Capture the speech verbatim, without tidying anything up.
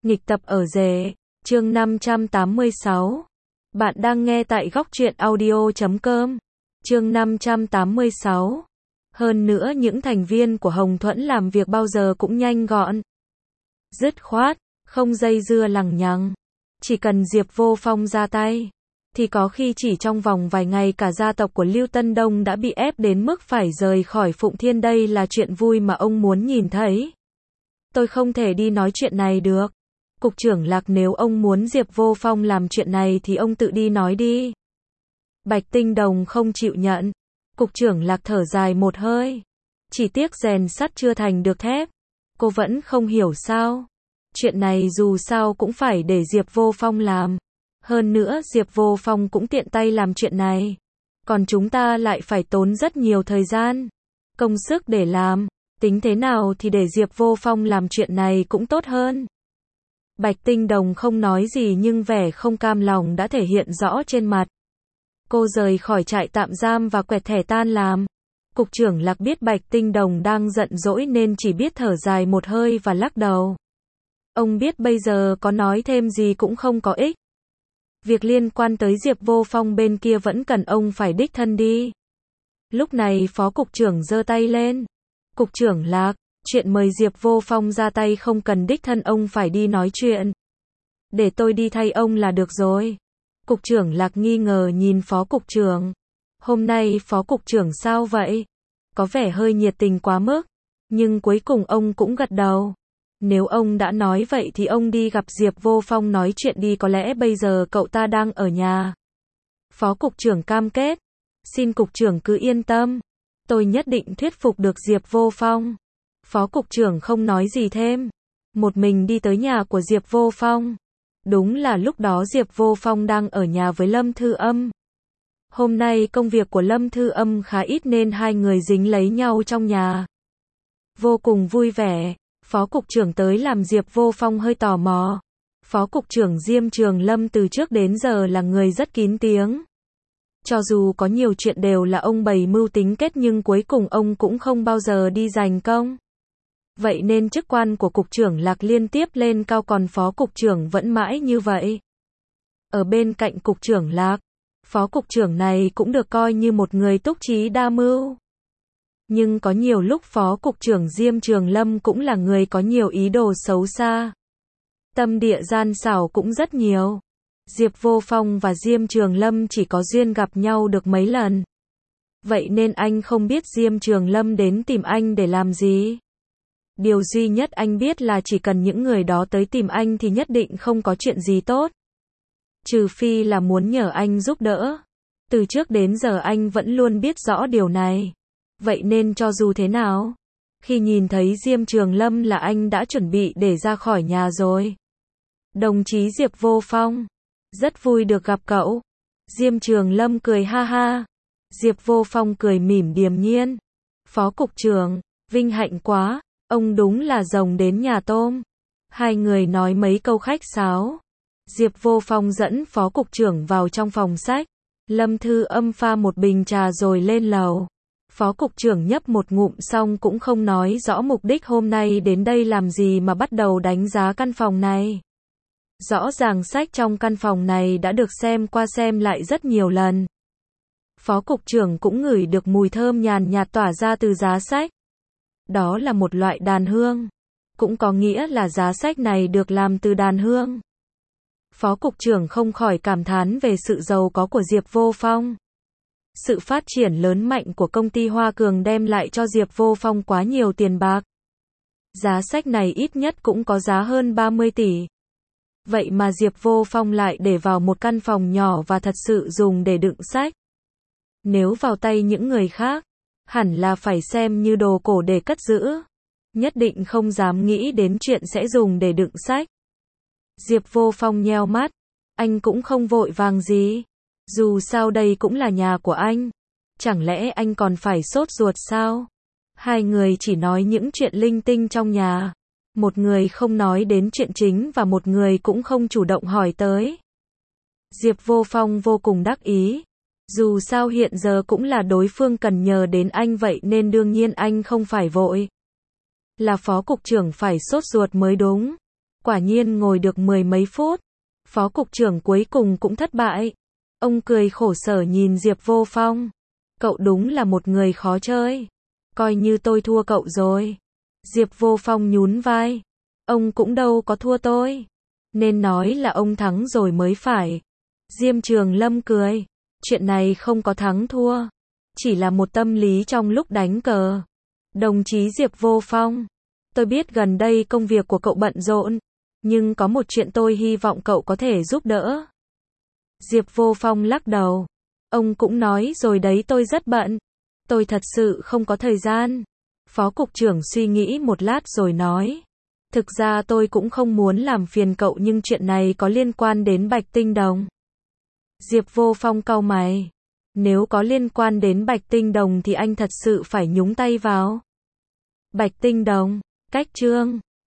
Nghịch tập ở rể, chương năm trăm tám mươi sáu. Bạn đang nghe tại góc truyện audio chấm com. Chương năm trăm tám mươi sáu. Hơn nữa những thành viên của Hồng Thuẫn làm việc bao giờ cũng nhanh gọn, dứt khoát, không dây dưa lằng nhằng. Chỉ cần Diệp Vô Phong ra tay, thì có khi chỉ trong vòng vài ngày cả gia tộc của Lưu Tân Đông đã bị ép đến mức phải rời khỏi Phụng Thiên. Đây là chuyện vui mà ông muốn nhìn thấy. Tôi không thể đi nói chuyện này được. Cục trưởng Lạc, nếu ông muốn Diệp Vô Phong làm chuyện này thì ông tự đi nói đi. Bạch Tinh Đồng không chịu nhận. Cục trưởng Lạc thở dài một hơi. Chỉ tiếc rèn sắt chưa thành được thép. Cô vẫn không hiểu sao. Chuyện này dù sao cũng phải để Diệp Vô Phong làm. Hơn nữa Diệp Vô Phong cũng tiện tay làm chuyện này. Còn chúng ta lại phải tốn rất nhiều thời gian, công sức để làm. Tính thế nào thì để Diệp Vô Phong làm chuyện này cũng tốt hơn. Bạch Tinh Đồng không nói gì nhưng vẻ không cam lòng đã thể hiện rõ trên mặt. Cô rời khỏi trại tạm giam và quẹt thẻ tan làm. Cục trưởng Lạc biết Bạch Tinh Đồng đang giận dỗi nên chỉ biết thở dài một hơi và lắc đầu. Ông biết bây giờ có nói thêm gì cũng không có ích. Việc liên quan tới Diệp Vô Phong bên kia vẫn cần ông phải đích thân đi. Lúc này Phó Cục trưởng giơ tay lên. Cục trưởng Lạc, chuyện mời Diệp Vô Phong ra tay không cần đích thân ông phải đi nói chuyện. Để tôi đi thay ông là được rồi. Cục trưởng Lạc nghi ngờ nhìn Phó Cục trưởng. Hôm nay Phó Cục trưởng sao vậy? Có vẻ hơi nhiệt tình quá mức. Nhưng cuối cùng ông cũng gật đầu. Nếu ông đã nói vậy thì ông đi gặp Diệp Vô Phong nói chuyện đi, có lẽ bây giờ cậu ta đang ở nhà. Phó Cục trưởng cam kết. Xin Cục trưởng cứ yên tâm. Tôi nhất định thuyết phục được Diệp Vô Phong. Phó Cục trưởng không nói gì thêm. Một mình đi tới nhà của Diệp Vô Phong. Đúng là lúc đó Diệp Vô Phong đang ở nhà với Lâm Thư Âm. Hôm nay công việc của Lâm Thư Âm khá ít nên hai người dính lấy nhau trong nhà. Vô cùng vui vẻ. Phó Cục trưởng tới làm Diệp Vô Phong hơi tò mò. Phó Cục trưởng Diêm Trường Lâm từ trước đến giờ là người rất kín tiếng. Cho dù có nhiều chuyện đều là ông bày mưu tính kết nhưng cuối cùng ông cũng không bao giờ đi giành công. Vậy nên chức quan của Cục trưởng Lạc liên tiếp lên cao, còn Phó Cục trưởng vẫn mãi như vậy. Ở bên cạnh Cục trưởng Lạc, Phó Cục trưởng này cũng được coi như một người túc trí đa mưu. Nhưng có nhiều lúc Phó Cục trưởng Diêm Trường Lâm cũng là người có nhiều ý đồ xấu xa. Tâm địa gian xảo cũng rất nhiều. Diệp Vô Phong và Diêm Trường Lâm chỉ có duyên gặp nhau được mấy lần. Vậy nên anh không biết Diêm Trường Lâm đến tìm anh để làm gì. Điều duy nhất anh biết là chỉ cần những người đó tới tìm anh thì nhất định không có chuyện gì tốt. Trừ phi là muốn nhờ anh giúp đỡ. Từ trước đến giờ anh vẫn luôn biết rõ điều này. Vậy nên cho dù thế nào, khi nhìn thấy Diêm Trường Lâm là anh đã chuẩn bị để ra khỏi nhà rồi. Đồng chí Diệp Vô Phong, rất vui được gặp cậu. Diêm Trường Lâm cười ha ha. Diệp Vô Phong cười mỉm điềm nhiên. Phó Cục trưởng, vinh hạnh quá, ông đúng là rồng đến nhà tôm. Hai người nói mấy câu khách sáo. Diệp Vô Phong dẫn Phó Cục trưởng vào trong phòng sách. Lâm Thư Âm pha một bình trà rồi lên lầu. Phó Cục trưởng nhấp một ngụm xong cũng không nói rõ mục đích hôm nay đến đây làm gì mà bắt đầu đánh giá căn phòng này. Rõ ràng sách trong căn phòng này đã được xem qua xem lại rất nhiều lần. Phó Cục trưởng cũng ngửi được mùi thơm nhàn nhạt tỏa ra từ giá sách. Đó là một loại đàn hương. Cũng có nghĩa là giá sách này được làm từ đàn hương. Phó Cục trưởng không khỏi cảm thán về sự giàu có của Diệp Vô Phong. Sự phát triển lớn mạnh của công ty Hoa Cường đem lại cho Diệp Vô Phong quá nhiều tiền bạc. Giá sách này ít nhất cũng có giá hơn ba mươi tỷ. Vậy mà Diệp Vô Phong lại để vào một căn phòng nhỏ và thật sự dùng để đựng sách. Nếu vào tay những người khác, hẳn là phải xem như đồ cổ để cất giữ. Nhất định không dám nghĩ đến chuyện sẽ dùng để đựng sách. Diệp Vô Phong nheo mắt. Anh cũng không vội vàng gì. Dù sao đây cũng là nhà của anh. Chẳng lẽ anh còn phải sốt ruột sao? Hai người chỉ nói những chuyện linh tinh trong nhà. Một người không nói đến chuyện chính và một người cũng không chủ động hỏi tới. Diệp Vô Phong vô cùng đắc ý. Dù sao hiện giờ cũng là đối phương cần nhờ đến anh, vậy nên đương nhiên anh không phải vội. Là Phó Cục trưởng phải sốt ruột mới đúng. Quả nhiên ngồi được mười mấy phút, phó cục trưởng cuối cùng cũng thất bại. Ông cười khổ sở nhìn Diệp Vô Phong. Cậu đúng là một người khó chơi. Coi như tôi thua cậu rồi. Diệp Vô Phong nhún vai. Ông cũng đâu có thua tôi. Nên nói là ông thắng rồi mới phải. Diêm Trường Lâm cười. Chuyện này không có thắng thua. Chỉ là một tâm lý trong lúc đánh cờ. Đồng chí Diệp Vô Phong. Tôi biết gần đây công việc của cậu bận rộn. Nhưng có một chuyện tôi hy vọng cậu có thể giúp đỡ. Diệp Vô Phong lắc đầu. Ông cũng nói rồi đấy, tôi rất bận. Tôi thật sự không có thời gian. Phó cục trưởng suy nghĩ một lát rồi nói. Thực ra tôi cũng không muốn làm phiền cậu nhưng chuyện này có liên quan đến Bạch Tinh Đồng. Diệp Vô Phong cau mày. Nếu có liên quan đến Bạch Tinh Đồng thì anh thật sự phải nhúng tay vào. Bạch Tinh Đồng, cách Trương.